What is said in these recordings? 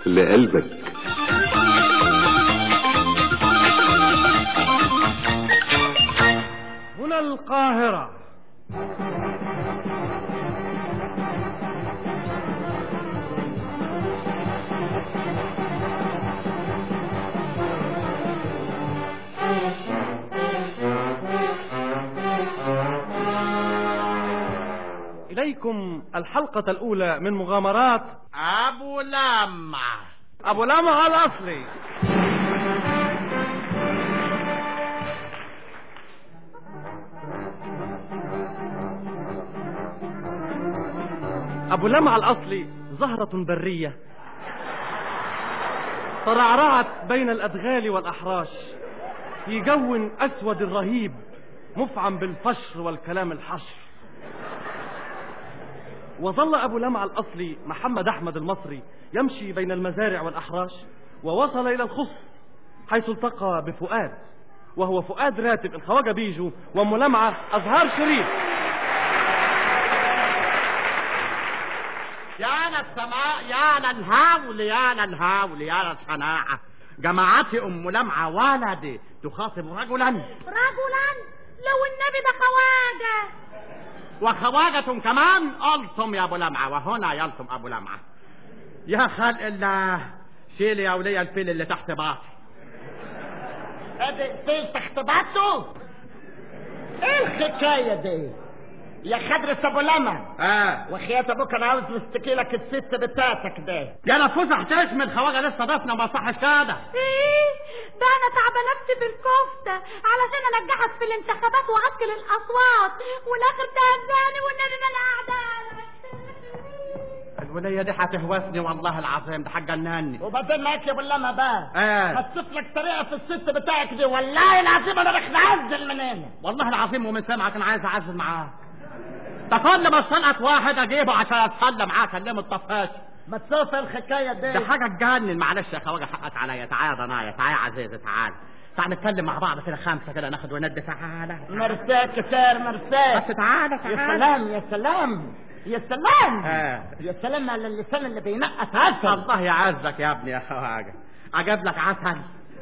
لقلبك. هنا القاهرة. إليكم الحلقة الأولى من مغامرات أبو لمعة. أبو لمعة الأصلي. أبو لمعة الأصلي زهرة برية ترعرعت بين الأدغال والأحراش في جو أسود رهيب مفعم بالفشر والكلام الحشر. وظل أبو لمعة الأصلي محمد أحمد المصري يمشي بين المزارع والأحراش، ووصل إلى الخص حيث التقى بفؤاد، وهو فؤاد راتب الخواجة بيجو وأم لمعة أزهار شريف. يا للسماء، يا للهول، يا للهول، يا للصناعة. جماعتي أم لمعة ولدي تخاطب رجلا. لو النبي ده خواجة وخواجة كمان. قلتم يا أبو لمعة، وهنا يلتم أبو لمعة. يا خلق الله، شيلي يا ولية الفيل اللي تحت باطي. فيل تحت باطه؟ ايه الحكاية دي يا خضرة أبو لمعة؟ وخيات أبوك أنا عاوز نستكي لك الست بتاعتك ده. يا نفوس احتاج من خواجة لسه ضفنا ما صحش كده. ايه ده؟ انا تعبانه في الكفته علشان انجحك في الانتخابات واكل الاصوات، والاخر تهزاني والنبي ما انا قاعده. الولية دي هتهوسني والله العظيم، ده هتجنني. وبعدين معاك يا ابو لمعة بقى. هتصف لك طريقه في الست بتاعك دي، والله العظيم انا رح نعزل من هنا. والله العظيم ومن سامعك انا عايز اعزل معاك. ده كل ما صنعت واحد اجيبه عشان اتسلى معاه كلمه الطفاش. ما تشوف الحكايه دي. ده حاجه تجنن. معلش يا خواجه حقك عليا. تعالى يا ضنايا، تعالى يا عزيزي، تعالى نتكلم مع بعض كده خمسه كده، ناخد وندي. تعالى مرساك كتير مرساك. بس تعالى. يا سلام يا سلام يا سلام. يا سلام على اللسان اللي بينقط عسل. الله يعزك يا ابني يا خواجه. عجب لك عسل؟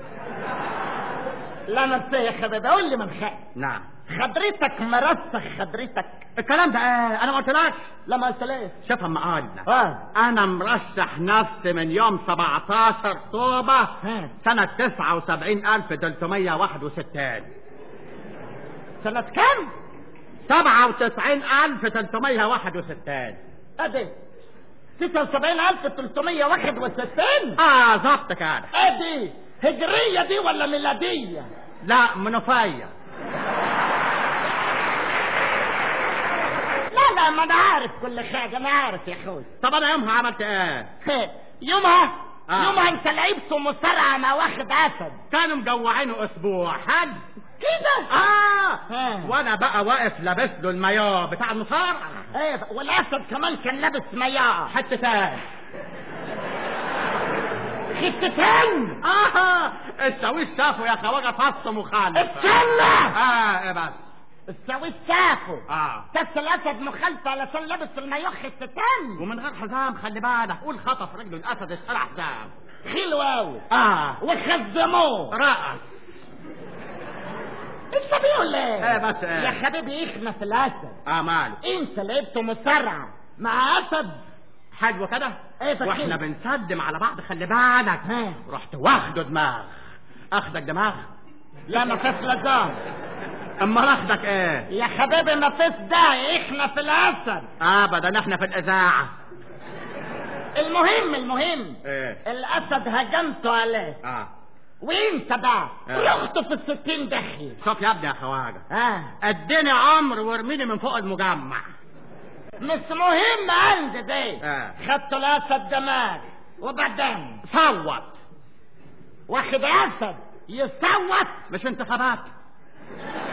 لا مرسي يا حبيبي، قول لي من خير. نعم. خضرتك مرسخ خضرتك. الكلام ده انا ما قلتلكش. لا ما قلتليش. شوف اما قالنا. انا مرشح نفسي من يوم 17 طوبة سنة 79,361. سنة كم؟ 97,361. ادي 79,361. ظبط كده. ادي هجرية دي ولا ميلادية؟ لا منوفية. لا ما انا عارف كل حاجة، انا عارف يا اخوي. طب انا يومها عملت ايه؟ يومها انت لعبت مصارعة مع واخد اسد. كانوا مجوعينه اسبوع. حل كده. وانا بقى واقف لابس له المايو بتاع المصارعة. والاسد كمان كان لابس مايو. حتتين. السويس شافوا يا خواجه فص مخالف. اتسلى. ايه بس السويس شافوا. بس الاسد مخالف علشان لابس المايو حتتين ومن غير حزام. خلي بالك، قول خطف رجله الاسد اشترى حزام. حلو قوي. وخزموه رأس. انت بيقول ايه؟ بس يا حبيبي احنا في الاسد. ماله؟ انت لعبت مصارعة مع اسد. حلو كده. واحنا بنسلم على بعض خلي بالك. رحت واخده دماغ. اخدك دماغ؟ لا ما فيش لزام. اما اخدك ايه يا حبيبي؟ ما فيش داعي، احنا في الاسد. ابدا احنا في الاذاعه. المهم الاسد هجمته عليه. وانت بقى رحت في 60 دخل. شوف يا ابني يا خواجه. اديني عمر وارميني من فوق المجمع. مش مهم عندي دي. خدت الاسد دماغ وبعدين صوت. واخد اسد يصوت؟ مش انتخابات.